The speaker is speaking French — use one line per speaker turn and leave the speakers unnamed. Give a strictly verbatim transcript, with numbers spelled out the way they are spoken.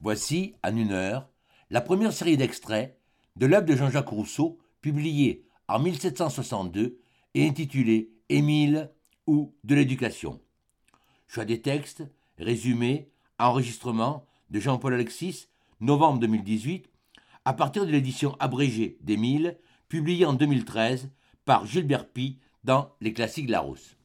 Voici, en une heure, la première série d'extraits de l'œuvre de Jean-Jacques Rousseau, publiée en mille sept cent soixante-deux et intitulée Émile ou de l'éducation. Choix des textes, résumé, enregistrement de Jean-Paul Alexis, novembre deux mille dix-huit, à partir de l'édition abrégée d'Émile, publiée en deux mille treize par Gilbert Py dans Les Classiques Larousse.